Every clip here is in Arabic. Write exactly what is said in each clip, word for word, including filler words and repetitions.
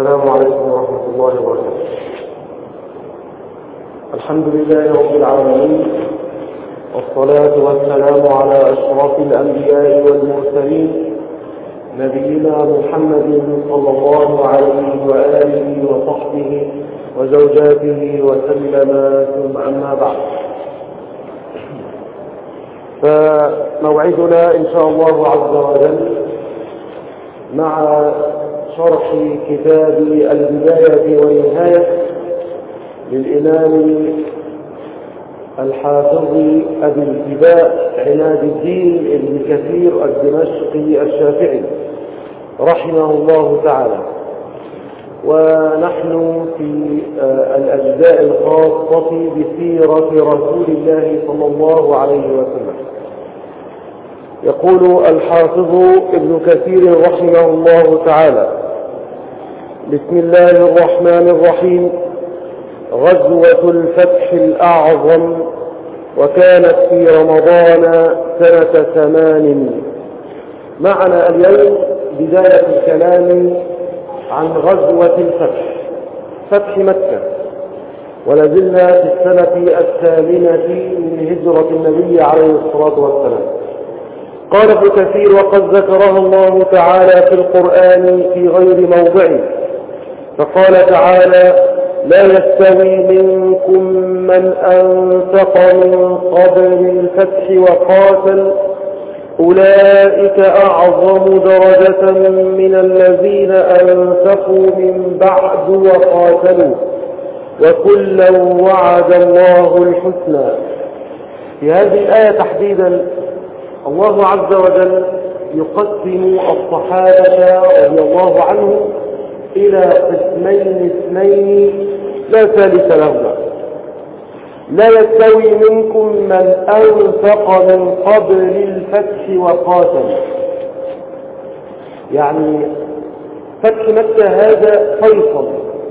السلام عليكم ورحمة الله وبركاته. الحمد لله رب العالمين، والصلاة والسلام على أشرف الأنبياء والمرسلين، نبينا محمد صلى الله عليه وآله وصحبه وزوجاته وسلم، ثم أما بعد، فموعدنا إن شاء الله عز وجل مع شرح كتاب البداية والنهاية للإمام الحافظ أبي الفداء عماد الدين ابن كثير الدمشقي الشافعي رحمه الله تعالى. ونحن في الأجزاء الخاصة بسيرة رسول الله صلى الله عليه وسلم. يقول الحافظ ابن كثير رحمه الله تعالى: بسم الله الرحمن الرحيم. غزوة الفتح الأعظم، وكانت في رمضان سنة ثمان. معنا اليوم بداية الكلام عن غزوة الفتح، فتح مكة، ولازلنا في السنة الثامنة من هجرة النبي عليه الصلاة والسلام. قال ابن كثير: وقد ذكرها الله تعالى في القرآن في غير موضعه، فقال تعالى: لا يستوي منكم من أنفق من قبل الفتح وقاتل، أولئك أعظم درجة من الذين أنفقوا من بعد وقاتلوا، وكلا وعد الله الحسنى. في هذه الآية تحديدا الله عز وجل يقسم الصحابة رضي الله عنهم إلى قسمين اثنين لا ثالث لهما. لا يستوي منكم من أنفق من قبل الفتح وقاتل، يعني فتح مكة هذا فيصل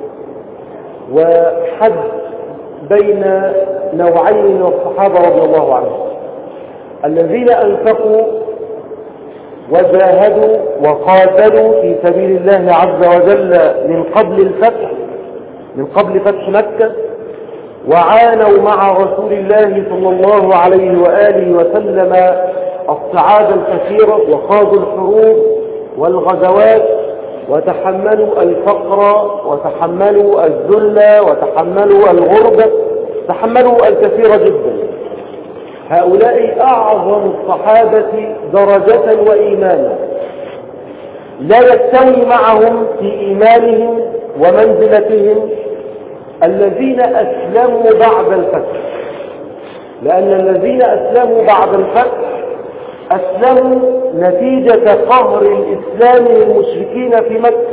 وحد بين نوعين من الصحابة رضي الله عنهم: الذين أنفقوا وجاهدوا وقاتلوا في سبيل الله عز وجل من قبل الفتح، من قبل فتح مكة، وعانوا مع رسول الله صلى الله عليه وآله وسلم الصعاب الكثيرة، وخاضوا الحروب والغزوات، وتحملوا الفقر، وتحملوا الذل، وتحملوا الغربة، تحملوا الكثير جدا. هؤلاء أعظم الصحابة درجة وإيمانا، لا يستوي معهم في إيمانهم ومنزلتهم الذين أسلموا بعد الفتح، لأن الذين أسلموا بعد الفتح أسلموا نتيجة قهر الإسلام للمشركين في مكة.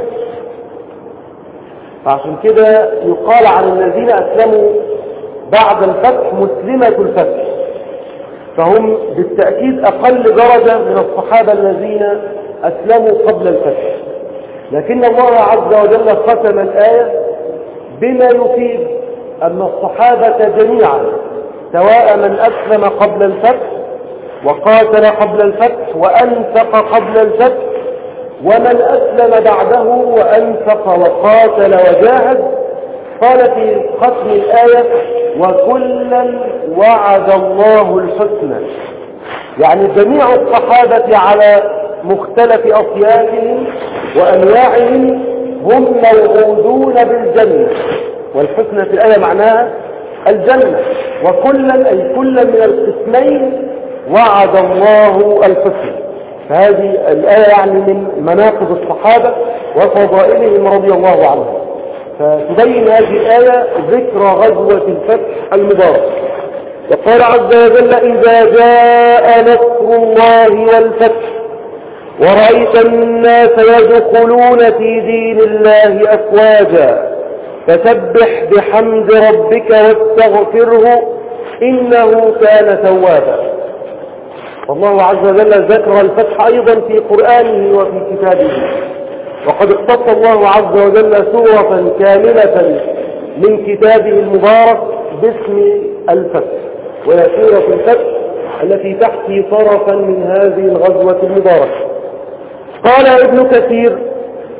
فعشان كده يقال عن الذين أسلموا بعد الفتح مسلمة الفتح، فهم بالتأكيد أقل درجة من الصحابة الذين أسلموا قبل الفتح. لكن الله عز وجل ختم الآية بما يفيد أن الصحابة جميعا، سواء من أسلم قبل الفتح وقاتل قبل الفتح وأنفق قبل الفتح، ومن أسلم بعده وأنفق وقاتل وجاهد، قال في ختم الآية: وكلا وعد الله الحسنى. يعني جميع الصحابة على مختلف أصيافهم وأنواعهم هم موعودون بالجنة، والحسنى في الآية معناها الجنة، وكلا أي كلا من القسمين وعد الله الحسنى. فهذه الآية يعني من مناقب الصحابة وفضائلهم رضي الله عنهم. فتبين هذه الآية ذكر غزوة الفتح المبارك. وقال عز وجل: إذا جاء نصر الله والفتح ورأيت الناس يدخلون في دين الله أفواجا فسبح بحمد ربك واستغفره إنه كان توابا. والله عز وجل ذكر الفتح أيضا في قرآنه وفي كتابه، وقد اختص الله عز وجل سورة كاملة من كتابه المبارك باسم الفتح، وهي سورة الفتح التي تحكي طرفا من هذه الغزوة المباركة. قال ابن كثير: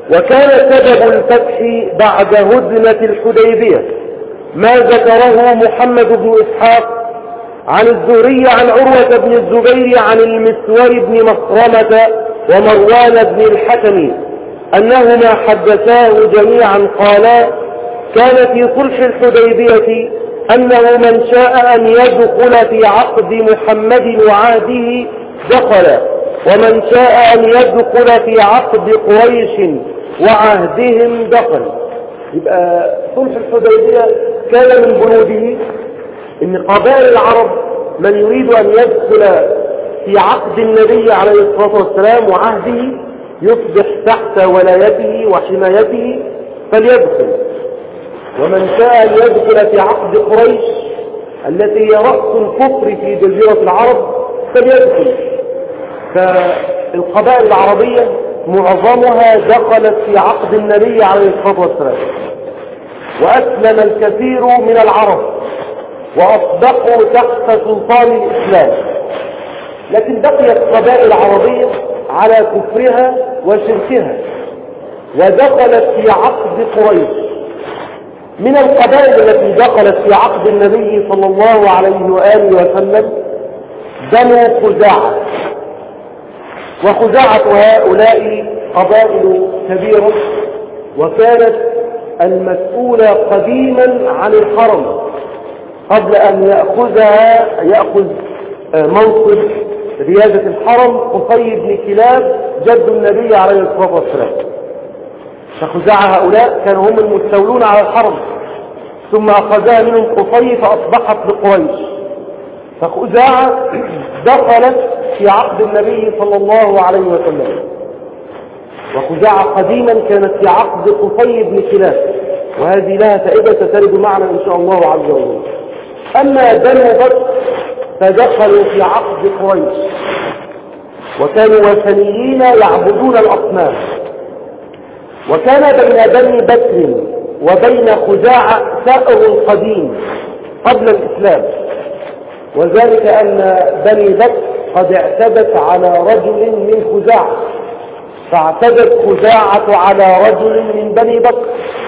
وكان سبب الفتح بعد هدنة الحديبية ما ذكره محمد بن إسحاق عن الزهري عن عروة بن الزبير عن المسور بن مخرمة ومروان بن الحكم أنهما حدثاه جميعا قالا: كان في صلح الحديبية أنه من شاء أن يدخل في عقد محمد وعهده دخل، ومن شاء أن يدخل في عقد قريش وعهدهم دخل. يبقى صلح الحديبية كان من بنوده إن قبائل العرب من يريد أن يدخل في عقد النبي عليه الصلاة والسلام وعهده يصبح تحت ولايته وحمايته فليدخل، ومن شاء أن يدخل في عقد قريش التي هي رأس الكفر في جزيرة العرب فليدخل. فالقبائل العربية معظمها دخلت في عقد النبي عليه الصلاة والسلام، وأسلم الكثير من العرب وأصبحوا تحت سلطان الإسلام، لكن بقيت قبائل عربية على كفرها وشركها ودخلت في عقد قريش. من القبائل التي دخلت في عقد النبي صلى الله عليه وآله وسلم بنو خزاعة، وخزاعة هؤلاء قبائل كبيرة، وكانت المسؤولة قديما عن الحرم قبل أن يأخذها يأخذ منصب ريادة الحرم قصي بن كلاب جد النبي عليه الصلاة والسلام. فخزاعة هؤلاء كانوا هم المستولون على الحرم، ثم أخذها منهم قصي فأصبحت لقريش. فخزاعة دخلت في عقد النبي صلى الله عليه وسلم، وخزاعة قديما كانت في عقد قصي بن كلاب، وهذه لها فائدة سترد معنا إن شاء الله عز وجل. أما بنو بكر فدخلوا في عقد قريش، وكانوا وثنيين يعبدون الأصنام. وكان بين بني بكر وبين خزاعة ثأر قديم قبل الإسلام، وذلك أن بني بكر قد اعتدت على رجل من خزاعة، فاعتدت خزاعة على رجل من بني بكر،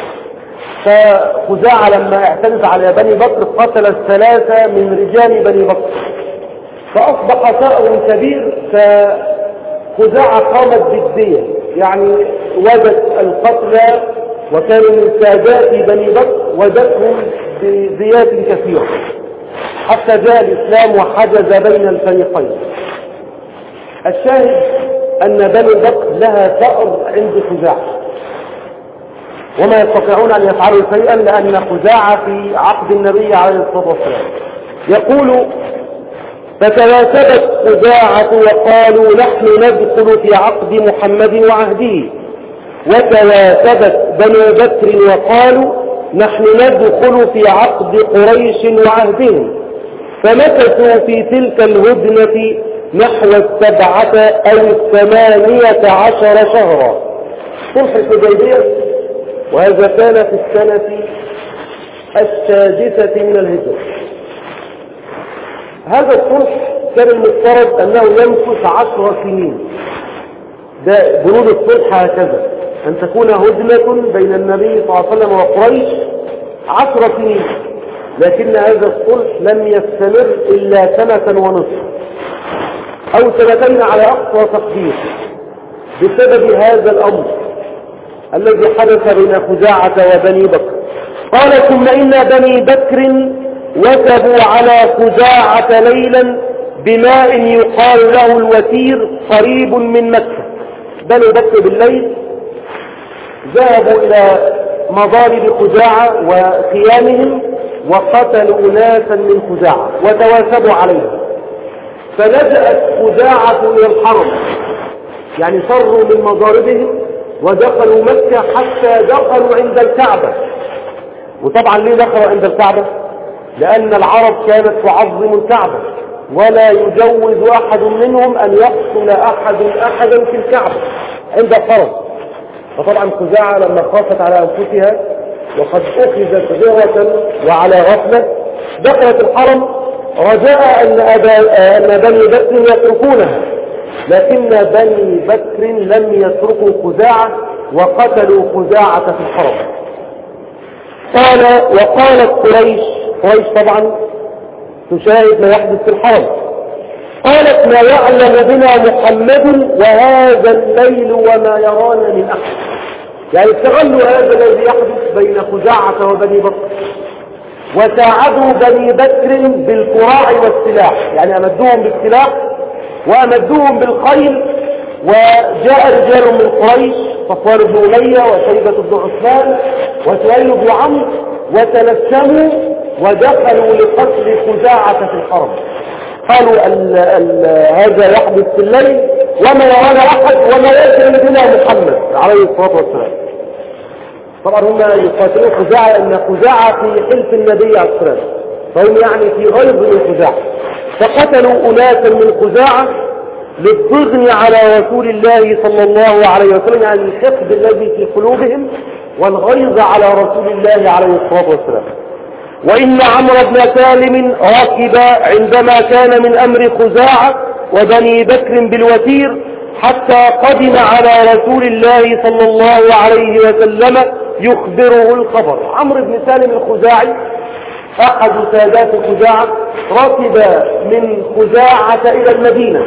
فخزاعة لما اعتدت على بني بكر قتل الثلاثة من رجال بني بكر، فأصبح ثأر كبير. فخزاعة قامت بالدية، يعني وجدت القتلى وكانوا من سادات بني بكر وجدتهم بديات كثيرة، حتى جاء الإسلام وحجز بين الفريقين. الشاهد أن بني بكر لها ثأر عند خزاعة، وما يستطيعون أن يفعلوا شيئا لأن خزاعة في عقد النبي عليه الصلاة والسلام. يقول: فتواسبت خزاعة وقالوا نحن ندخل في عقد محمد وعهده، وتواسبت بنو بكر وقالوا نحن ندخل في عقد قريش وعهدهم، فمكثوا في تلك الهدنة نحو السبعة أو الثمانية عشر شهرا. صلح الحديبية، وهذا كان في السنة السادسة من الهجرة. هذا الصلح كان المفترض أنه يمكث عشر سنين. ده بنود الصلح هكذا، أن تكون هدنة بين النبي صلى الله عليه وسلم وقريش عشر سنين، لكن هذا الصلح لم يستمر إلا سنة ونصف أو سنتين على أقصى تقدير، بسبب هذا الأمر الذي حدث بين خزاعة وبني بكر. قال: ثم إن بني بكر وثبوا على خزاعة ليلا بماء يقال له الوتير قريب من مكة. بني بكر بالليل ذهبوا إلى مضارب خزاعة وخيامهم وقتلوا ناسا من خزاعة وتواسبوا عليهم، فلجأت خزاعة إلى الحرم، يعني فروا من مضاربهم ودخلوا مكة حتى دخلوا عند الكعبة. وطبعا ليه دخلوا عند الكعبة؟ لأن العرب كانت تعظم الكعبة ولا يجوز أحد منهم أن يقتل أحد أحدا في الكعبة عند الحرم. فطبعا خزاعة لما خافت على أنفسها وقد أخذت غيرة وعلى غفلة دخلت الحرم رجاء أن, أن بني بكر يتركونها، لكن بني بكر لم يتركوا خزاعة وقتلوا خزاعة في الحرم. قال وقالت قريش، قريش طبعا تشاهد ما يحدث في الحرم، قالت ما يعلم بنا محمد وهذا الليل وما يرانا من أحد. يعني استغلوا هذا الذي يحدث بين خزاعة وبني بكر، وساعدوا بني بكر بالقراع والسلاح، يعني أمدوهم بالسلاح وأمدوهم بالخيل. وجاء رجال من قريش، صفوان بن أمية وشيبة بن عثمان وسهيل بن عمرو، وتلثموا ودخلوا لقتل خزاعة في الحرم. قالوا ال ال هذا يحدث في الليل وما يرانا أحد وما يدري بنا محمد عليه الصلاة والسلام. طبعا هم يقاتلون خزاعة لأن خزاعة في حلف النبي عليه الصلاة والسلام، فهم يعني في غيظ من خزاعة، فقتلوا أناسا من خزاعة للضغن على رسول الله صلى الله عليه وسلم، يعني الحقد الذي في قلوبهم والغيظ على رسول الله عليه الصلاة والسلام. وإن عمرو بن سالم ركب عندما كان من أمر خزاعة وبني بكر بالوتير حتى قدم على رسول الله صلى الله عليه وسلم يخبره الخبر. عمرو بن سالم الخزاعي أحد سادات خزاعة ركب من خزاعة إلى المدينة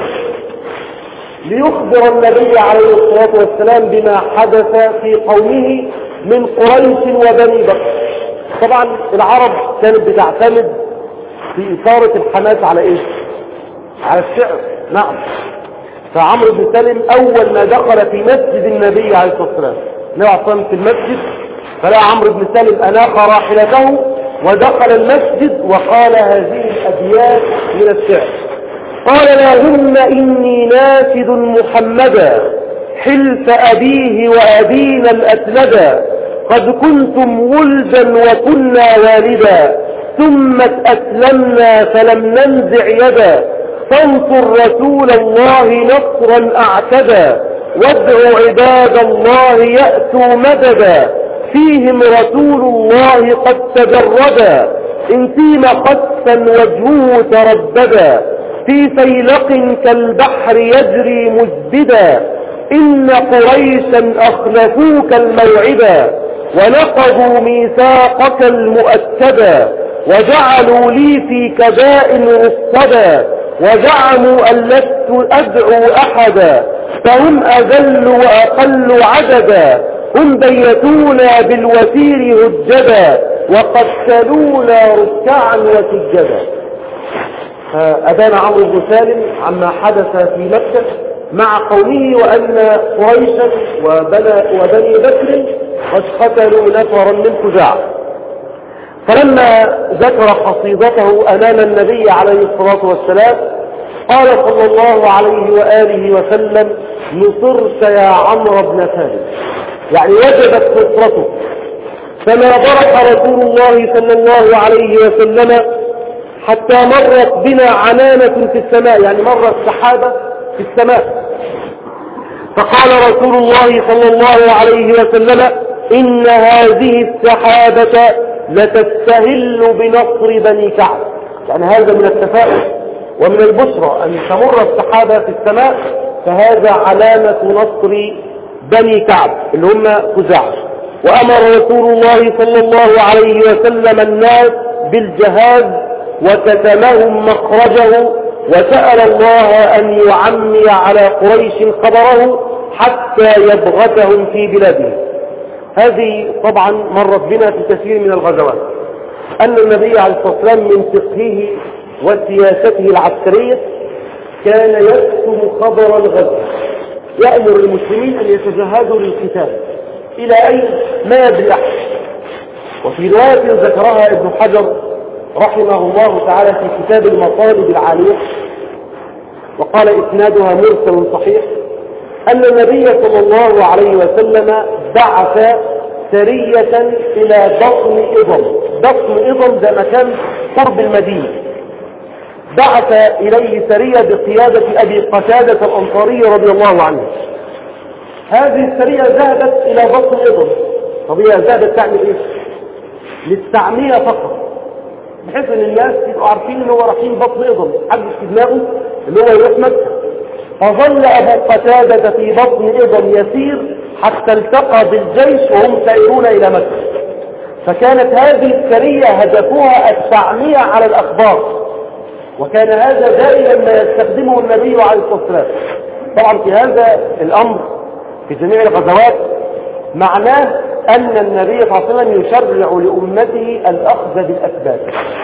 ليخبر النبي عليه الصلاة والسلام بما حدث في قومه من قريش وبني بكر. طبعا العرب كانت بتعتمد في إثارة الحماس على إيه؟ على الشعر. نعم. فعمرو بن سالم أول ما دخل في مسجد النبي عليه الصلاة والسلام، النبي عليه الصلاة والسلام في المسجد، فلا عمرو بن سالم أناخ راحلته ودخل المسجد وقال هذه الأبيات من الشعر. قال لهم إني ناشد محمدا حلف أبيه وأبينا الأسلدا، قد كنتم ولدا وكنا والدا ثم أسلمنا فلم ننزع يدا، فانصر رسول الله نصرا أعتدى، وادعوا عباد الله يأتوا مددا، فيهم رسول الله قد تجردا، انتيم قسا وجهه ترددا، في فيلق كالبحر يجري مزبدا، إن قريشا أخلفوك الموعدا، ونقضوا ميثاقك المؤكدا، وجعلوا لي في كداء رصدا، وزعموا أن لست أدعو أحدا، فهم أذل وأقل عددا، هم بيتونا بالوتير هجدا، وقتلونا ركعا وسجدا. فأبان عمرو بن سالم عما حدث في مكة مع قومه، وأن قريشا وبني بكر قد قتلوا نفرا من خزاعة. فلما ذكر قصيدته أمام النبي عليه الصلاة والسلام قال صلى الله عليه وآله وسلم نصرت يا عمرو بن سالم، يعني وجبت نصرته. فما برح رسول الله صلى الله عليه وسلم حتى مرت بنا عنانة في السماء، يعني مرت سحابة في السماء، فقال رسول الله صلى الله عليه وسلم إن هذه السحابة لتستهل بنصر بني كعب. يعني هذا من التفاؤل ومن البشرى أن تمر السحابة في السماء، فهذا علامة نصر بني كعب اللي هم خزاعة. وأمر رسول الله صلى الله عليه وسلم الناس بالجهاز وكتمهم مخرجه، وسأل الله أن يعمي على قريش خبره حتى يبغتهم في بلادهم. هذه طبعا مرت بنا في كثير من الغزوات، أن النبي عليه الصلاة والسلام من فقهه وسياسته العسكرية كان يكتم خبر الغزو، يأمر المسلمين أن يتجهزوا للقتال إلى أين ما يدري أحد. وفي رواية ذكرها ابن حجر رحمه الله تعالى في كتاب المطالب العالية وقال إسنادها مرسل صحيح، أن النبي صلى الله عليه وسلم بعث سرية إلى بطن إضم. بطن إضم ده مكان قرب المدينة، بعث إليه سرية بقيادة أبي قتادة الأنصاري رضي الله عنه. هذه السرية ذهبت إلى بطن إضم. طب هي ذهبت تعمل إيه؟ للتعمية فقط، بحيث ان الناس يبقوا عارفين ان هو رايحين بطن إضم، حد في دماغه اللي هو يروح مكة. فظل ابو قتادة في بطن إضم يسير حتى التقى بالجيش وهم سائرون إلى مكة. فكانت هذه السرية هدفها التعمية على الأخبار، وكان هذا دائما ما يستخدمه النبي عليه الصلاة والسلام. طبعا في هذا الأمر في جميع الغزوات معناه أن النبي صلى الله عليه وسلم يشرع لأمته الأخذ بالأسباب.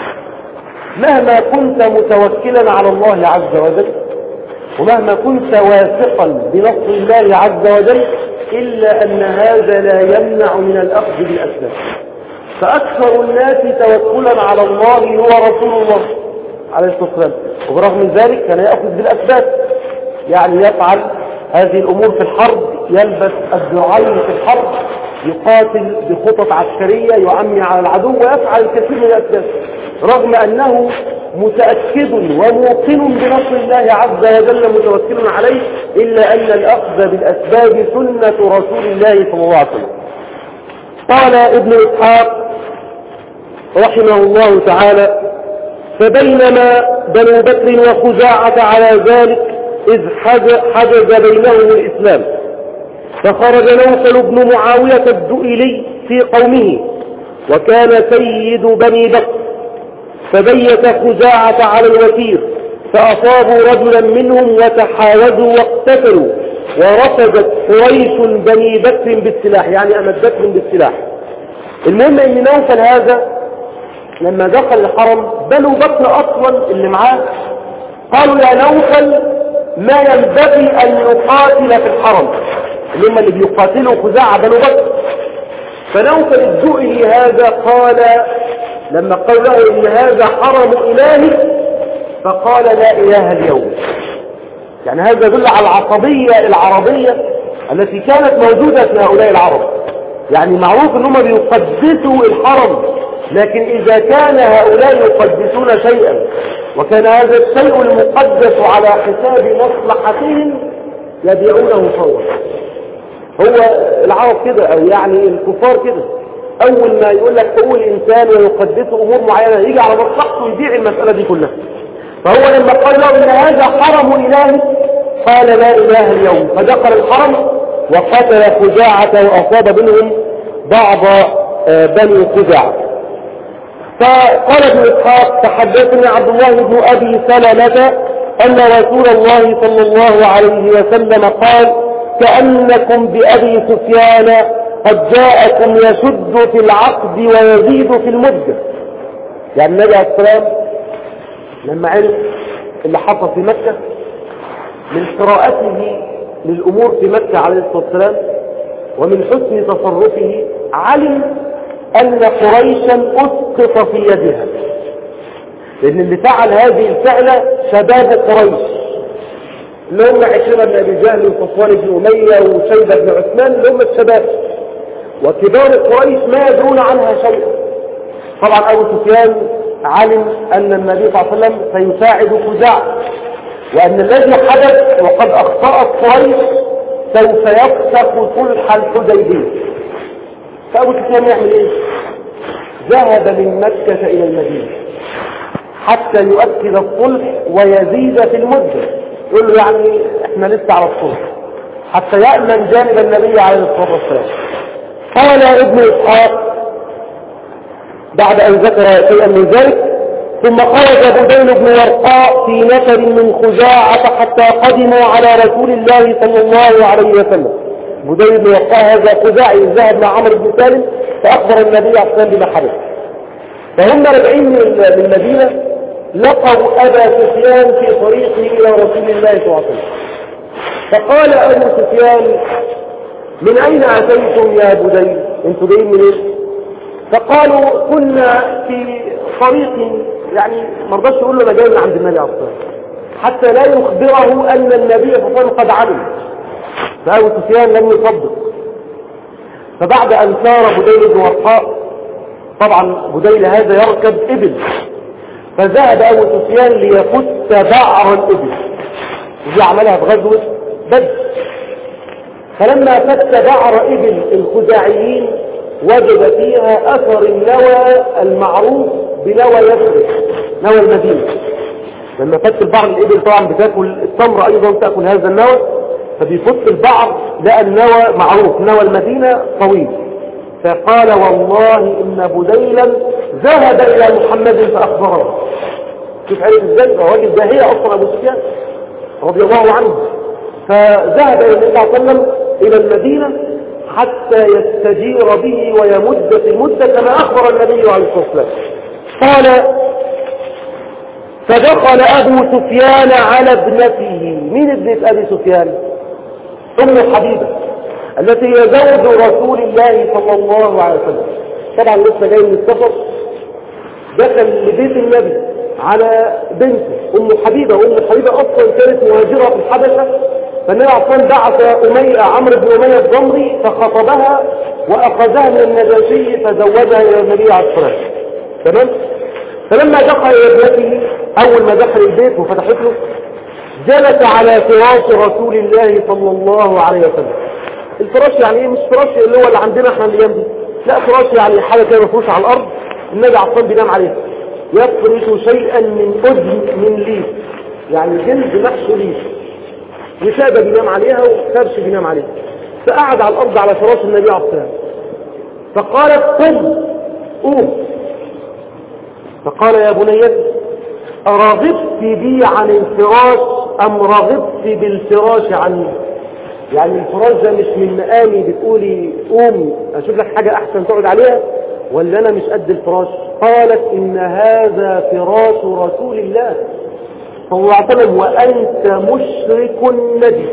مهما كنت متوكلا على الله عز وجل، ومهما كنت واثقا بنصر الله عز وجل، إلا أن هذا لا يمنع من الأخذ بالأسباب. فأكثر الناس توكلا على الله هو رسول الله عليه الصلاة والسلام، وبرغم من ذلك كان يأخذ بالأسباب، يعني يفعل هذه الأمور في الحرب، يلبس الذرعين في الحرب، يقاتل بخطط عسكرية، يعمي على العدو، ويفعل الكثير من الأسباب، رغم أنه متأكد وموقن بنصر الله عز وجل متوكل عليه، إلا أن الأخذ بالأسباب سنة رسول الله صلى الله عليه وسلم. قال ابن إسحاق رحمه الله تعالى: فبينما بنو بكر وخزاعة على ذلك إذ حجز بينهم الإسلام، فخرج نوفل بن معاوية الدؤلي في قومه، وكان سيد بني بكر، فبيت خزاعة على الوتير، فأصابوا رجلا منهم وتحاوزوا واقتتلوا، ورفضت قريش بني بكر بالسلاح، يعني أمدتهم بالسلاح. المهم أن نوفل هذا لما دخل الحرم، بنو بكر أصلا اللي معاه قالوا: يا نوفل ما ينبغي أن يقاتل في الحرم، اللي هم اللي بيقاتلوا خزاعة بنو بكر. فنوفل الدؤلي هذا قال لما قال له إن هذا حرم إلهي، فقال: لا إله اليوم. يعني هذا يدل على العصبية العربية التي كانت موجودة في هؤلاء العرب. يعني معروف أنهم بيقدسوا الحرم، لكن إذا كان هؤلاء يقدسون شيئا وكان هذا الشيء المقدس على حساب مصلحتهم يبيعونه فورا. هو العرب كده، أو يعني الكفار كده، أول ما يقول لك حقوق الإنسان ويقدس أمور معينة يجي على مصلحته ويبيع المسألة دي كلها. فهو لما قال له إن هذا حرم إلهي قال: لا إله اليوم. فدخل الحرم وقتل خزاعة وأصاب منهم بعض بني خزاعة. فقال ابن إسحاق: تحدثني عبد الله بن أبي سلمة أن رسول الله صلى الله عليه وسلم قال: كأنكم بأبي سفيان قد جاءكم يشد في العقد ويزيد في المدة. يعني النبي عليه السلام لما عرف اللي حصل في مكة من قراءته للأمور في مكة عليه الصلاة والسلام ومن حسن تصرفه، علم أن قريشا أسقط في يدها، لأن اللي فعل هذه الفعلة شباب قريش، اللي هم عكرمة بن أبي جهل وصفوان بن أمية وشيبة بن عثمان، اللي هم الشباب، وكبار قريش ما يدرون عنها شيئا. طبعا أبو سفيان علم أن النبي صلى الله عليه وسلم سيساعد خزاعة، وأن الذي حدث وقد أخطأت قريش سوف يفسخ صلح الحديبية. فأبو سفيان يعمل إيه؟ ذهب من مكة إلى المدينة حتى يؤكد الصلح ويزيد في المدة، يقول له يعني احنا لسه على الصلح، حتى يأمن جانب النبي عليه الصلاة والسلام. قال ابن إسحاق بعد أن ذكر شيئا من ذلك: ثم خرج بديل بن ورقاء في نفر من خزاعة حتى قدموا على رسول الله صلى الله عليه وسلم. بديل بن ورقاء هذا خزاعي ذهب مع عمرو بن سالم فأخبر النبي عليه الصلاة والسلام بما حدث. فهم راجعين من المدينة لقوا أبا سفيان في طريقه إلى رسول الله صلى الله عليه وسلم. فقال أبو سفيان: من أين أتيتم يا بديل؟ انتوا جايين منين؟ فقالوا: كنا في طريق، يعني ما رضاش يقول له انا جاي من عند النبي عليه الصلاه والسلام حتى لا يخبره ان النبي صلى الله عليه وسلم قد علم. فابو سفيان لم يصدق. فبعد ان سار بديل بن ورقاء، طبعا بديل هذا يركب ابل، فذهب ابو سفيان ليفت بعر الابل، ودي عملها في غزوه بدر. فلما فت بعر ابل الخزاعيين وجد فيها أثر النوى المعروف بنوى يثرب، نوى المدينة. لما فت البعر الإبل طبعا بتاكل التمر، أيضا تأكل هذا النوى، فبيفت البعض لقى النوى معروف، نوى المدينة طويل، فقال والله إن بديلا ذهب إلى محمد فأخبره. شوف عرف ازاي الراجل ده هي أصلا أبو سفيان رضي الله عنه. فذهب إلى النبي صلى الله عليه وسلم إلى المدينة حتى يستجير به ويمد في المدة كما أخبر النبي عليه الصلاة والسلام. قال فدخل أبو سفيان على ابنته. مين ابنة أبي سفيان؟ أم حبيبة التي هي زوج رسول الله صلى الله عليه وسلم. طبعا لسه جاي من السفر، دخل لبيت النبي على بنته أم حبيبة. وأم حبيبة أصلا كانت مهاجرة في الحبشة، فالنبي أصلا بعث أمية عمرو بن أمية الضمري فخطبها وأخذها من النجاشي فزوجها إلى النبي عليه الصلاة والسلام. تمام؟ فلما دخل إلى ابنته، أول ما دخل البيت وفتحت له، جلس على فراش رسول الله صلى الله عليه وسلم. الفراش يعني ايه؟ مش فراش اللي هو اللي عندنا احنا الايام دي، لا، فراش يعني حاجه كده مفروشه على الارض النبي عصام بينام عليها. يفرش شيئا من اذن من ليف، يعني جلد محشو ليف، وسادة بينام عليها وكبش بينام عليها. فقعد على الارض على فراش النبي عليه الصلاه والسلام. فقالت قم قوم. فقال يا بنيتي أرغبت بي عن الفراش أم رغبت بالفراش عني؟ يعني الفراش ده مش من مقامي بتقولي قوم أشوف لك حاجة أحسن تقعد عليها، ولا أنا مش قد الفراش؟ قالت إن هذا فراش رسول الله صلى الله عليه وسلم وأنت مشرك نجس.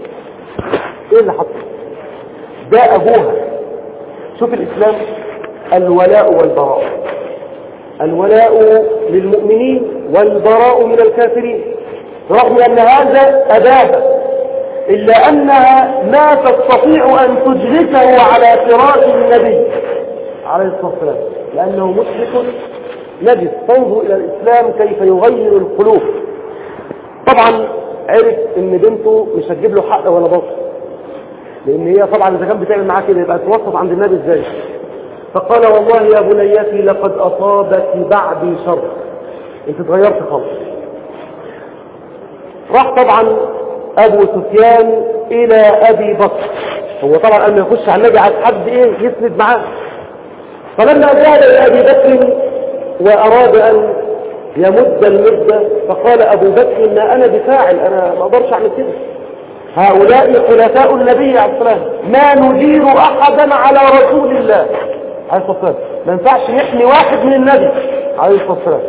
إيه اللي حصل؟ ده أبوها. شوف الإسلام، الولاء والبراء. الولاء للمؤمنين والبراء من الكافرين، رغم أن هذا أباها، إلا أنها ما تستطيع أن تجلسه على فراش النبي عليه الصلاة والسلام لأنه مشرك نجس. فانظروا إلى الإسلام كيف يغير القلوب. طبعا عرف إن بنته مش هتجيب له حق ولا باطل، لأن هي طبعا إذا كان بتعمل معاه كده يبقى توسط عند النبي إزاي؟ فقال والله يا بنيتي لقد أصابك بعدي شر، انت اتغيرت خالص. راح طبعا أبو سفيان إلى أبي بكر. هو طبعا قال ما يخش على النبي عايز حد إيه يسند معاه. فلما ذهب إلى أبي بكر وأراد أن يمد المدة، فقال أبو بكر إن أنا بفاعل، أنا ما أقدرش أعمل كده. هؤلاء خلفاء النبي عليه الصلاة والسلام، ما نجير أحدا على رسول الله عليه الصلاة والسلام، ما ينفعش يحمي واحد من النبي عليه الصلاة والسلام.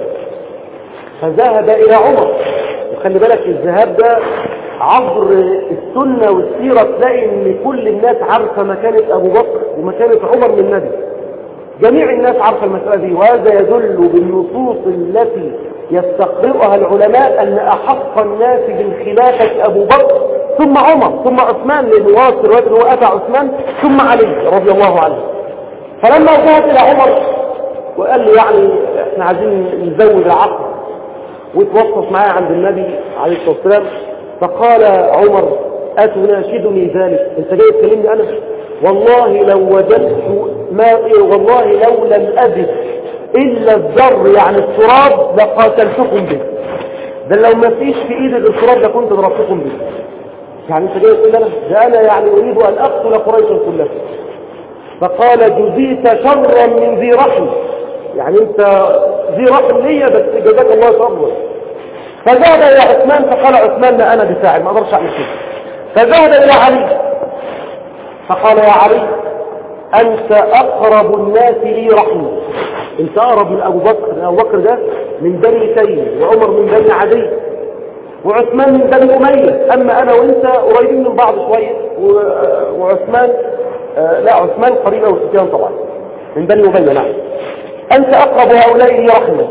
فذهب إلى عمر. وخلي بالك الذهاب ده عبر السنة والسيرة تلاقي ان كل الناس عارفة مكانة أبو بكر ومكانة عمر من النبي. جميع الناس عارفة المسألة دي، وهذا يدل بالنصوص التي يستقرئها العلماء أن أحق الناس بالخلافة أبو بكر ثم عمر ثم عثمان، لأنه واصل رجل هو أتى عثمان ثم علي رضي الله عنه. فلما ذهب إلى عمر وقال له يعني احنا عايزين نزود العقل وتوصف معايا عند النبي عليه الصلاة والسلام، فقال عمر أتناشدني ذلك؟ انت جاي تكلمني أنا؟ والله لو وجدت ماء، والله لو لم أجد إلا الذر يعني التراب لقاتلتكم به. ده لو ما فيش في إيدي التراب لكنت ضربتكم به. يعني انت جاي تقول لنا ده أنا يعني أريد أن أقتل قريشا كلها. فقال جزيت شرا من ذي رحم، يعني انت ذي رحم ليا بس جزاك الله شرا. فذهب الى عثمان فقال عثمان لا انا بفاعل ما اقدرش اعمل كده. فذهب الى علي فقال يا علي انت اقرب الناس لي رحمه، انت اقرب من ابو بكر. ابو بكر ده من بني تيم، وعمر من بني عدي، وعثمان من بني اميه. اما انا وانت قريبين من بعض شويه، وعثمان آه لا عثمان قريب ابو سفيان طبعا من بني اميه. نعم انت اقرب هؤلاء لي رحمه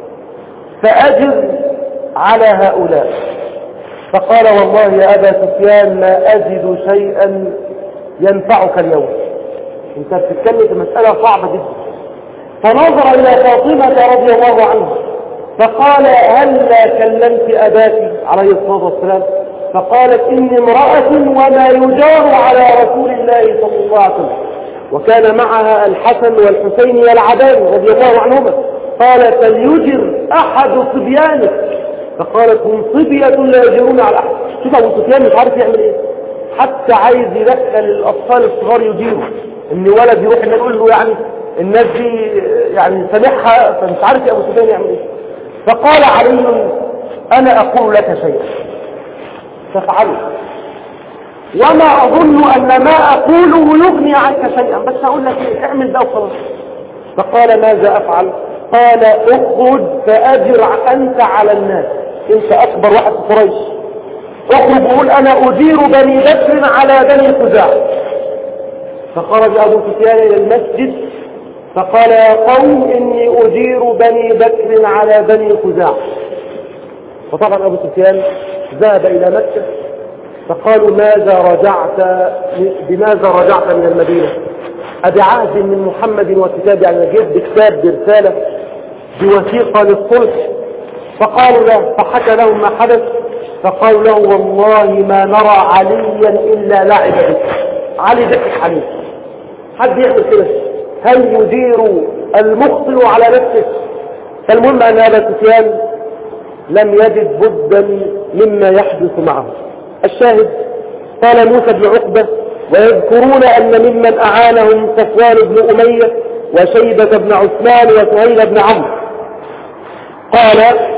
فاجر على هؤلاء. فقال والله يا ابا سفيان ما اجد شيئا ينفعك اليوم، انت بتتكلم في مساله صعبه جدا. فنظر الى فاطمه رضي الله عنها فقال هل كلمت اباك عليه الصلاه والسلام؟ فقالت اني امراه وما يجار على رسول الله صلى الله عليه وسلم، وكان معها الحسن والحسين يلعبان رضي الله عنهما. قال فليجر احد صبيانك، فقالت هم صبيه لا يجرون على احد. شوف ابو سفيان مش عارف يعمل ايه، حتى عايز يدخل الأطفال الصغار يديروا، إن ولد يروح النبي يقول له يعني الناس دي يعني سامحها، فمش عارف يا أبو سفيان يعمل إيه. فقال علي أنا أقول لك شيئا تفعله، وما أظن أن ما أقوله يغني عنك شيئا، بس أقول لك إيه، اعمل ده وخلاص. فقال ماذا أفعل؟ قال اخرج فأجر أنت على الناس، أنت أكبر واحد في قريش، اخرج وقول أنا أدير بني بكر على بني خزاعة. فخرج أبو سفيان إلى المسجد فقال يا قوم إني أدير بني بكر على بني خزاعة. وطبعا أبو سفيان ذهب إلى مكة، فقالوا ماذا رجعت بماذا رجعت من المدينة؟ أبعهد من محمد وكتاب، يعني جيت بكتاب برسالة بوثيقة للصلح. فقالوا له، فحكى لهم ما حدث، فقالوا له والله ما نرى عليا إلا لعب بك، علي ذكي حليم، حد يعمل كده؟ هل يدير المخطئ على نفسه؟ فالمهم أن أبا سفيان لم يجد بدا مما يحدث معه. الشاهد قال موسى بن عقبة ويذكرون أن ممن أعانهم صفوان بن أمية وشيبة بن عثمان وسهيل بن عمرو. قال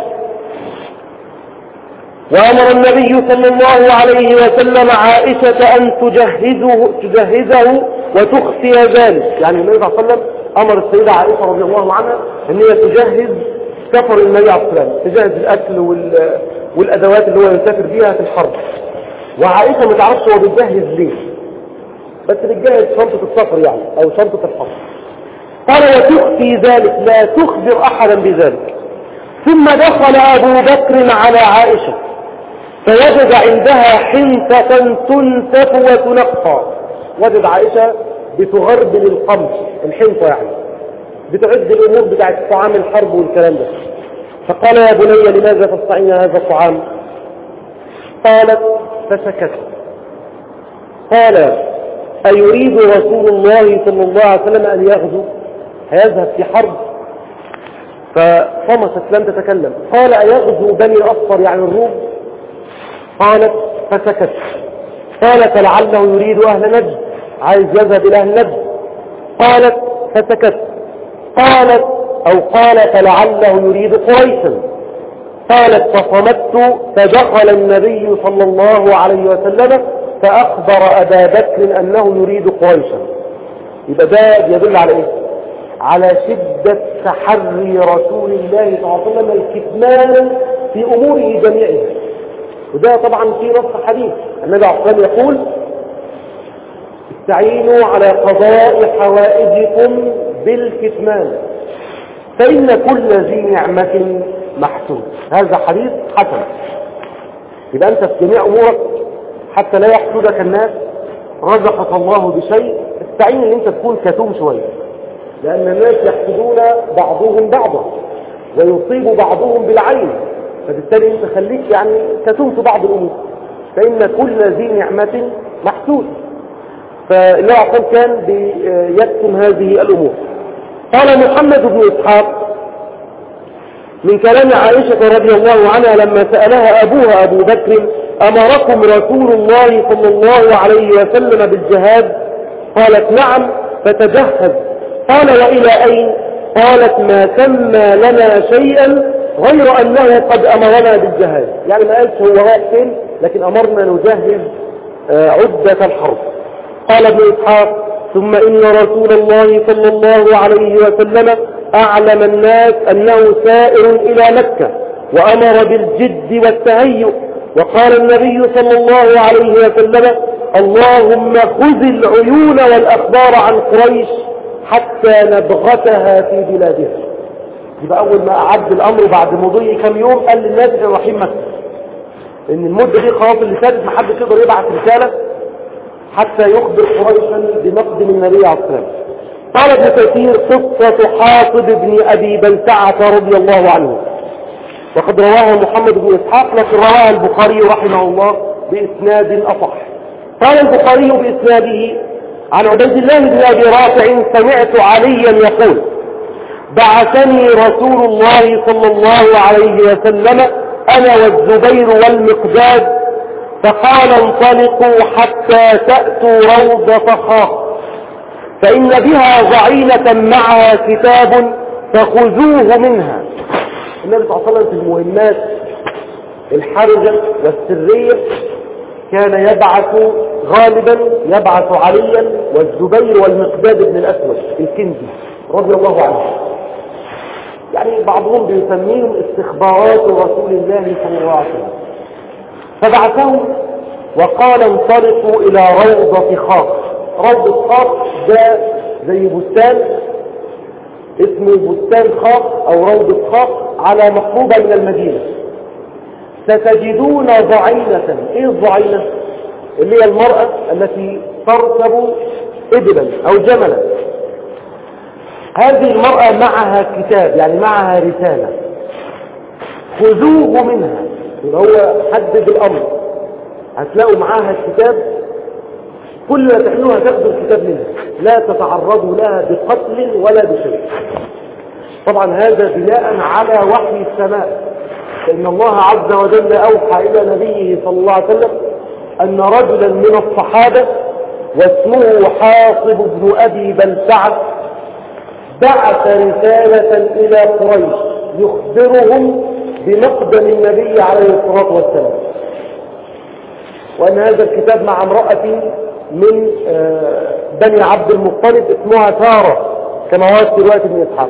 وأمر النبي صلى الله عليه وسلم عائشة أن تجهزه, تجهزه وتخفي ذلك، يعني النبي صلى الله عليه وسلم أمر السيدة عائشة رضي الله عنها أن هي تجهز سفر النبي عليه الصلاة والسلام، تجهز الأكل والأدوات اللي هو يسافر بيها في الحرب. وعائشة ما تعرفش هو بيجهز ليه، بس بتجهز شنطة السفر يعني أو شنطة الحرب. قال وتخفي ذلك، لا تخبر أحدا بذلك. ثم دخل أبو بكر على عائشة فوجد عندها حنطة تنسف وتنقى. وجد عائشة بتغربل القمح، الحنطة يعني بتعد الأمور بتاعت طعام الحرب والكلام ده. فقال يا بني لماذا تصنعين هذا الطعام؟ قالت فسكت. قال أيريد رسول الله صلى الله عليه وسلم أن يغزو، هيذهب في حرب؟ فصمتت لم تتكلم. قال أيغزو بني الأصفر يعني الروم؟ قالت فسكت. قالت لعله يريد أهل نجد، عايز يذهب إلى أهل نجد. قالت فسكت. قالت أو قالت لعله يريد قريشا. قالت فصمت. فدخل النبي صلى الله عليه وسلم فأخبر أبا بكر أنه يريد قريشا. يبقى ده يدل على إيه؟ على شدة تحري رسول الله صلى الله عليه وسلم الكتمان في أموره جميعها. وده طبعا في نص حديث النبي عليه الصلاة والسلام يقول استعينوا على قضاء حوائجكم بالكتمان فإن كل ذي نعمة محسود. هذا حديث حسن. يبقى أنت في جميع أمورك حتى لا يحسدك الناس، رزقك الله بشيء، استعين ان انت تكون كتوم شوية، لأن الناس يحسدون بعضهم بعضا ويصيب بعضهم بالعين، فبالتالي انت خليك يعني كتوم في بعض الأمور، فإن كل ذي نعمة محسود. فالنبي عليه الصلاة والسلام كان بيكتم هذه الأمور. قال محمد بن إسحاق من كلام عائشة رضي الله عنها لما سألها أبوها أبو بكر أمركم رسول الله صلى الله عليه وسلم بالجهاد؟ قالت نعم فتجهز. قال وإلى أين؟ قالت ما سمى لنا شيئا غير أنه قد أمرنا بالجهاد، يعني ما قالش هو رايح فين، لكن أمرنا نجهز عدة الحرب. قال ابن إسحاق ثم إن رسول الله صلى الله عليه وسلم أعلم الناس أنه سائر إلى مكة وأمر بالجد والتهيؤ، وقال النبي صلى الله عليه وسلم اللهم خذ العيون والأخبار عن قريش حتى نبغتها في بلادها. يبقى أول ما أعد الأمر بعد مضي كم يوم قال للناس إحنا رايحين مكة، إن المدة دي خلاص اللي فاتت محدش يقدر يبعث رسالة حتى يخبر قريشا بمقدم النبي عليه الصلاة والسلام. قال ابن كثير قصة حاطب بن أبي بلتعة رضي الله عنه، وقد رواها محمد بن إسحاق، لكن رواها البخاري رحمه الله بإسناد أصح. قال البخاري بإسناده عن عبيد الله بن أبي رافع سمعت عليا يقول بعثني رسول الله صلى الله عليه وسلم أنا والزبير والمقداد فقال انطلقوا حتى تأتوا روضة خاخ فإن بها ضعينة معها كتاب فخذوه منها. النبي صلى الله عليه وسلم في المهمات الحرجة والسرية كان يبعث غالبا يبعث عليا والزبير والمقداد بن الأسود الكندي رضي الله عنه، يعني بعضهم بيسميهم استخبارات رسول الله صلى الله عليه وسلم. فبعثهم وقال انطلقوا إلى روضة خاخ. روضة خاخ ده زي بستان اسمه بستان خاخ أو روضة خاخ على مقربة من المدينة. ستجدون ضعينة. ايه الضعينة؟ اللي هي المرأة التي تركب إبلا أو جملا. هذه المرأة معها كتاب، يعني معها رسالة، خذوه منها. هو حدد الأمر، هتلاقوا معاها الكتاب، كل ما تحلوها تاخذوا الكتاب منها، لا تتعرضوا لها بقتل ولا بشيء. طبعا هذا بناء على وحي السماء، فإن الله عز وجل أوحى إلى نبيه صلى الله عليه وسلم أن رجلا من الصحابة واسمه حاصب بن أبي بلتعة بعث رسالة إلى قريش يخبرهم بمقدم النبي عليه الصلاة والسلام، وأن هذا الكتاب مع امرأة من بني عبد المطلب اسمها سارة كما ورد في رواية ابن إسحاق.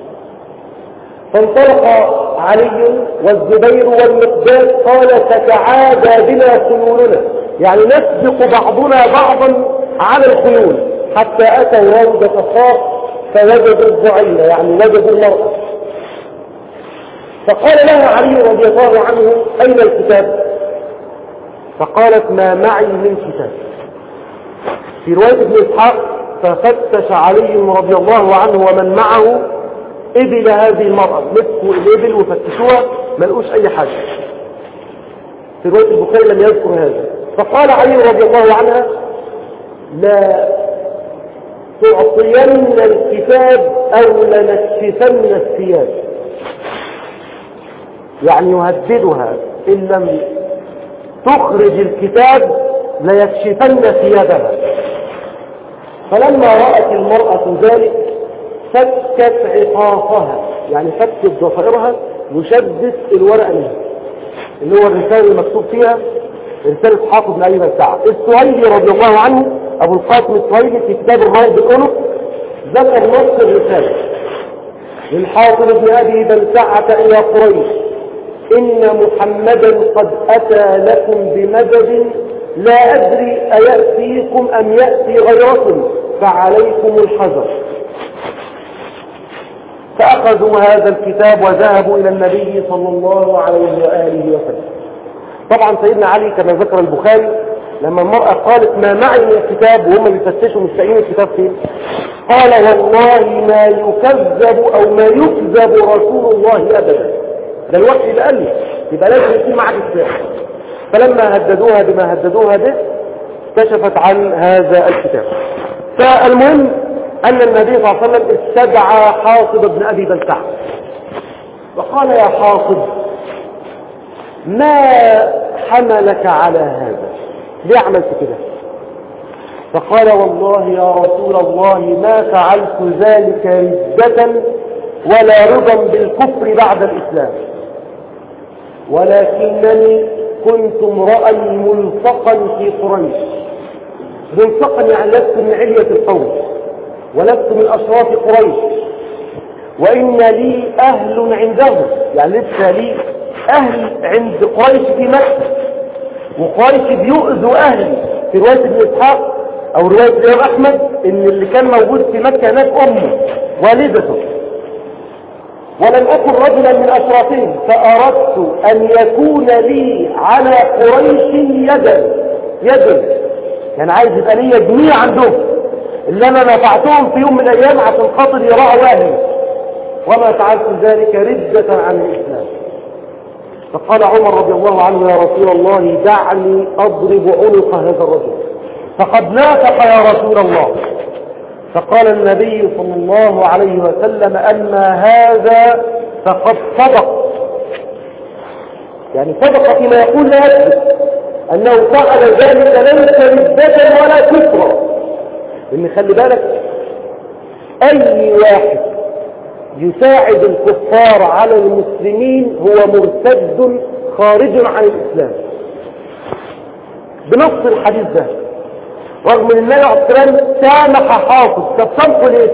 فانطلق علي والزبير والمقداد قال تتعادى بنا خيولنا، يعني نسبق بعضنا بعضا على الخيول حتى أتوا روضة خاخ فوجدوا الضعينة، يعني وجدوا المرأة. فقال لها علي رضي الله عنه أين الكتاب؟ فقالت ما معي من كتاب. في رواية ابن إسحاق ففتش علي رضي الله عنه ومن معه إبل هذه المرأة، مسكوا الإبل وفتشوها ما لقوش أي حاجة. في رواية البخاري لم يذكر هذا. فقال علي رضي الله عنها لا تعطين الكتاب أو لنكشفن الثياب، يعني يهددها إن لم تخرج الكتاب ليكشفن ثيابها. فلما رأت المرأة ذلك فكت عقاصها، يعني فكت ضفائرها وشدت الورقة منها اللي هو الرسالة المكتوب فيها رسالة حافظ بن أبي بلتعة. السهيلي رضي الله عنه أبو القاسم السهيلي في كتاب الرائد بالأنف ذكر نص الرسالة للحافظ بن أبي بلتعة إلى قريش إن محمدا قد أتى لكم بمدد لا أدري أيأتيكم أم يأتي غيركم فعليكم الحذر. فأخذوا هذا الكتاب وذهبوا إلى النبي صلى الله عليه وآله وسلم. طبعا سيدنا علي كما ذكر البخاري لما المرأة قالت ما معي من الكتاب وهم بيفتشوا مش لاقيين الكتاب فين، قال والله ما يكذب أو ما يكذب رسول الله أبدا، ده الوحي اللي قال لي يبقى لازم يكون معك الكتاب. فلما هددوها بما هددوها به كشفت عن هذا الكتاب. فالمهم أن النبي صلى الله عليه وسلم استدعى حاصب بن أبي بلتعة وقال يا حاصب ما حملك على هذا، ليه عملت كده؟ فقال والله يا رسول الله ما فعلت ذلك ردة ولا رضا بالكفر بعد الإسلام، ولكنني كنت امرأ ملصقا في قريش. ملصقا يعني لست من علية القوم ولست من أشراف قريش، وإن لي أهل عندهم، يعني لسه لي أهل عند قريش في مكة، وقريش بيؤذوا أهلي. في رواية ابن إسحاق أو رواية الإمام أحمد إن اللي كان موجود في مكة هناك أمه والدته، ولم أكن رجلا من أشرافهم، فأردت أن يكون لي على قريش يدا يدا، يعني عايز يبقى لي جميع عندهم اللي أنا نفعتهم في يوم من الأيام عشان خاطر يراعوا أهلي، وما فعلت ذلك ردة عن الإسلام. فقال عمر رضي الله عنه يا رسول الله دعني أضرب عنق هذا الرجل فقد نافق يا رسول الله. فقال النبي صلى الله عليه وسلم أما هذا فقد صدق، يعني صدق فيما يقول لا يكذب، أنه فعل ذلك ليس ردة ولا كفرا. إن خلي بالك أي واحد يساعد الكفار على المسلمين هو مرتد خارج عن الإسلام بنص الحديث ده، رغم ان النبي عليه الصلاة والسلام سامح حافظ. طب سامحه ليه؟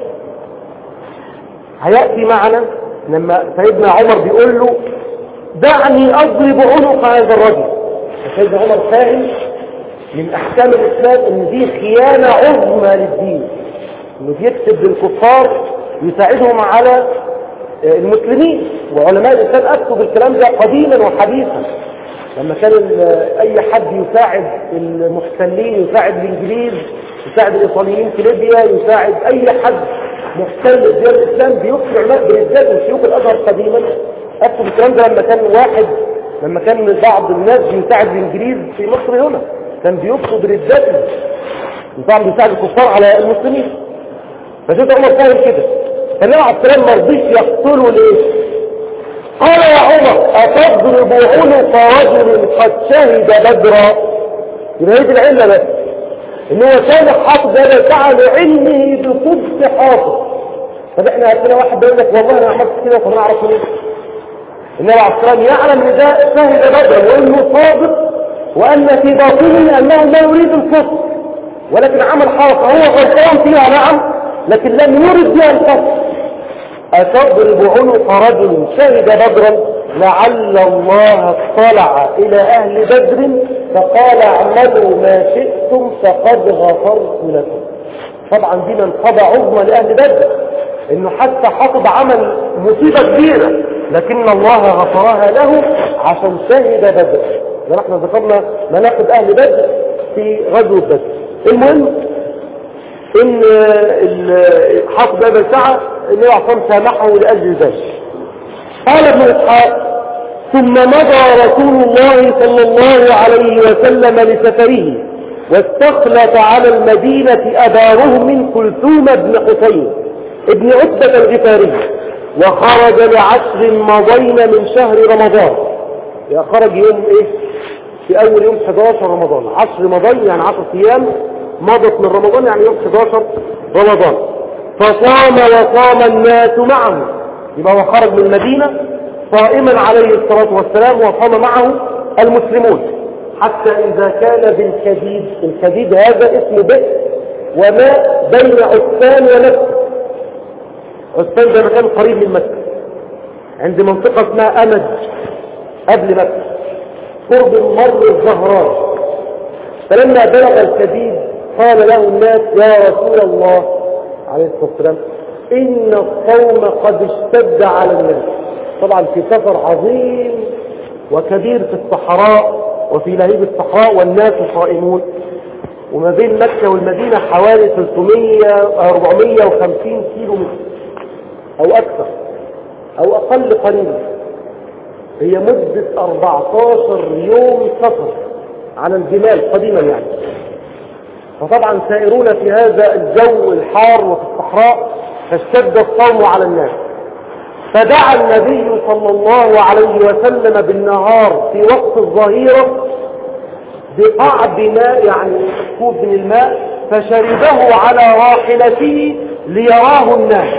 هيأتي معنا لما سيدنا عمر بيقول له دعني أضرب عنق هذا الرجل. سيدنا عمر فاهم من أحكام الإسلام ان دي خيانة عظمى للدين، انه بيكتب للكفار يساعدهم على المسلمين. وعلماء الإسلام أكتب الكلام ده قديما وحديثا، لما كان أي حد يساعد المحتلين، يساعد الإنجليز، يساعد الإيطاليين في ليبيا، يساعد أي حد محتل ديار الإسلام، بيكتب علماء بالذات وشيوخ الأزهر قديما أكتب الكلام ده. لما كان واحد لما كان بعض الناس بيساعد الإنجليز في مصر هنا كان بيكتب ردته، طبعا بيساعد الكفار على المسلمين. فشوف عمر فاهم كده، فالنبي عليه السلام ما رضيش يقتله ليه؟ قال يا عمر أتضرب عنق رجل قد شهد بدرا؟ يبقى هي دي العلة بس، ان هو كان حافظ هذا سعى لعلمه بصدق حافظ. طب احنا هاتنا واحد بيقول لك والله انا عملت كده فانا اعرف ليه؟ النبي عليه الصلاه والسلام يعلم ان ده شهد بدرا وانه صادق، وان في باطنه انه لا يريد الكفر، ولكن عمل حركه هو غلطان فيها نعم، لكن لم يرد بها الكفر. أتضرب عنق رجل شهد بدرا لعل الله اطلع إلى أهل بدر فقال اعملوا ما شئتم فقد غفرت لكم. طبعا دي منقبة عظمى لأهل بدر، إنه حتى حفظ عمل مصيبة كبيرة لكن الله غفرها له عشان شهد بدر. زي ما احنا ذكرنا مناقب أهل بدر في غزوة بدر. المهم إن حفظ هذا الساعة النبي عليه الصلاة والسلام سامحه لأجل ذلك. قال ابن إسحاق ثم مضى رسول الله صلى الله عليه وسلم لسفره واستخلف على المدينة أبا رهم كلثوم بن حسين ابن عتبة الغفاري، وخرج لعشر مضين من شهر رمضان. يعني خرج يوم ايه؟ في اول يوم احد عشر رمضان. عشر مضين يعني عشر ايام مضت من رمضان، يعني يوم احد عشر رمضان. فصام وصام الناس معه، يبقى هو خرج من المدينة صائما عليه الصلاة والسلام وصام معه المسلمون حتى إذا كان بالكديد. الكديد هذا اسم بئر وماء بين عسفان ومكة. عسفان ده مكان قريب من مكة عند منطقة اسمها أمد قبل مكة قرب مر الزهران. فلما بلغ الكديد قال له الناس يا رسول الله عليه الصلاة والسلام إن الصوم قد اشتد على الناس. طبعا في سفر عظيم وكبير في الصحراء وفي لهيب الصحراء والناس صائمون، وما بين مكة والمدينة حوالي ثلاثمائة أربعمائة وخمسين كيلو متر أو أكثر أو أقل قليلا. هي مدة أربعة عشر يوم سفر على الجمال قديما يعني. فطبعا سائرون في هذا الجو الحار وفي الصحراء فاشتد الصوم على الناس. فدعا النبي صلى الله عليه وسلم بالنهار في وقت الظهيرة بقعب ماء يعني كوب من الماء فشربه على راحلته ليراه الناس.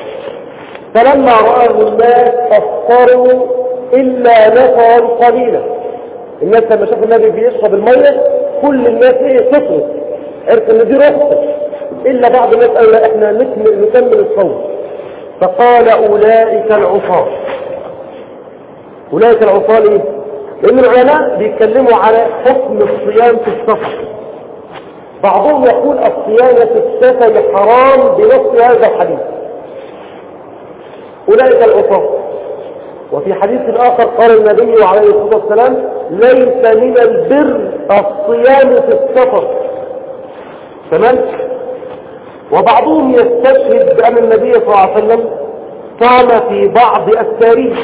فلما رآه الناس أفطروا إلا نفرا قليلا. الناس لما شافوا النبي بيشرب المية كل الناس ايه تفرط، عرف ان دي رخصة، إلا بعض الناس قالوا لا احنا نكمل الصوم. فقال أولئك العصاة. أولئك العصاة ليه؟ لأن العلماء بيتكلموا على حكم الصيام في السفر. بعضهم يقول الصيام في السفر حرام بنص هذا الحديث. أولئك العصاة. وفي حديث آخر قال النبي عليه الصلاة والسلام ليس من البر الصيام في السفر. تمام؟ وبعضهم يستشهد بأن النبي صلى الله عليه وسلم صام في بعض التاريخ.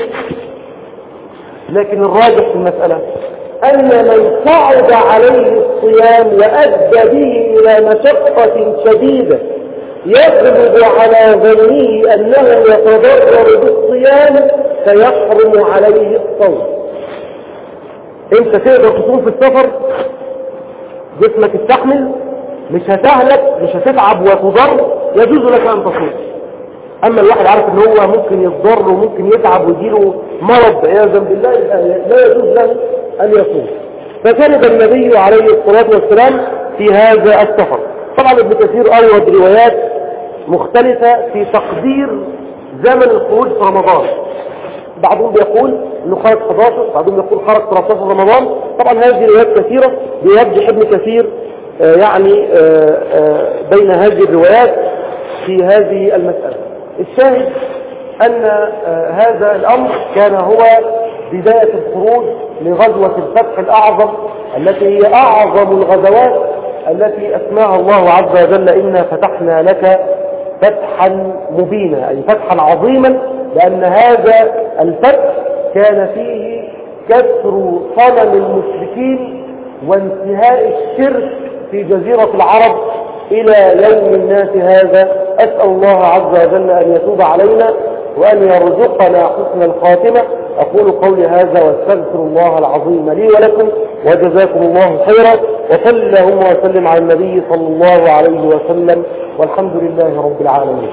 لكن الراجح في المسألة أن من صعد عليه الصيام وأدى به إلى مشقة شديدة يغلب على ظنه أنه يتضرر بالصيام فيحرم عليه الصوم. انت تقدر تصوم في السفر، جسمك يستحمل، مش هتهلك، مش هتتعب وتضر، يجوز لك ان تصوم. اما الواحد عارف ان هو ممكن يتضر وممكن يتعب ويجيله مرض عياذا بالله، لا يجوز له ان يصوم. فكان النبي عليه الصلاة والسلام في هذا السفر. طبعا ابن كثير أورد روايات مختلفة في تقدير زمن الخروج في رمضان. بعضهم بيقول انه خرج احد عشر، بعضهم يقول خرج ثلاثة عشر رمضان. طبعا هذه روايات كثيرة، بيرجح ابن كثير آه يعني آه آه بين هذه الروايات في هذه المسألة. الشاهد أن آه هذا الأمر كان هو بداية الخروج لغزوة الفتح الأعظم، التي هي أعظم الغزوات التي أسماها الله عز وجل إنا فتحنا لك فتحا مبينا، أي فتحا عظيما، لأن هذا الفتح كان فيه كسر صنم المشركين وانتهاء الشرك في جزيرة العرب إلى يوم الناس هذا. أسأل الله عز وجل أن يتوب علينا وأن يرزقنا حسن الخاتمة. أقول قولي هذا واستغفر الله العظيم لي ولكم، وجزاكم الله خيرا، وصل اللهم وسلم على النبي صلى الله عليه وسلم، والحمد لله رب العالمين.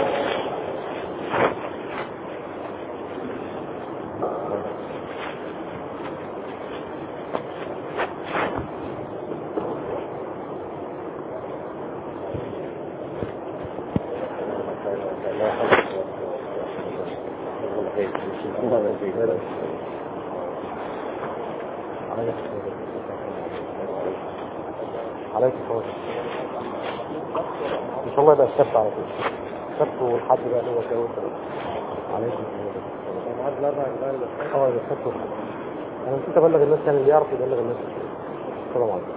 عليك الصوت ان شاء الله يبقى السبت على طول، السبت والحد بقى اللي هو الجو. عليك الصوت انا عايز الاربع اه السبت والحد. انا نسيت ابلغ الناس، يعني اللي يعرف يبلغ الناس. السلام عليكم.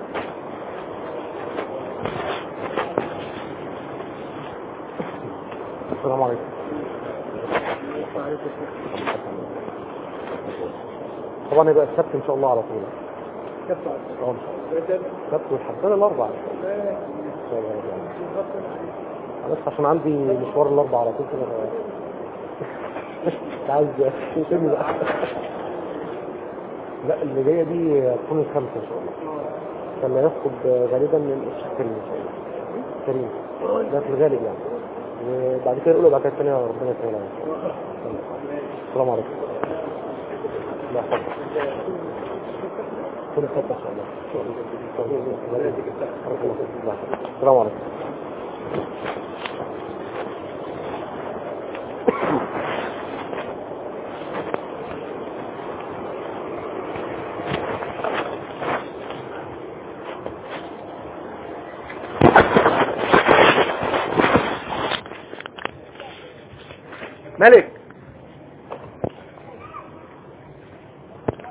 السلام عليكم. طبعا يبقى السبت ان شاء الله على طول. السبت اه السبت والحد الاربع ان شاء الله. بس عشان عندي مشوار الاربع على طول كده. مش عايز تسيبني بقى. لا اللي جايه دي تكون الخمسه ان شاء الله. كان يفقد غالبا من الشيخ كريم ان شاء الله. كريم ده في الغالب يعني. وبعد كده الاولى بعد كده الثانيه ربنا يسهلها. السلام عليكم. لا حفظ كل خطة إن شاء الله. السلام عليكم. ملك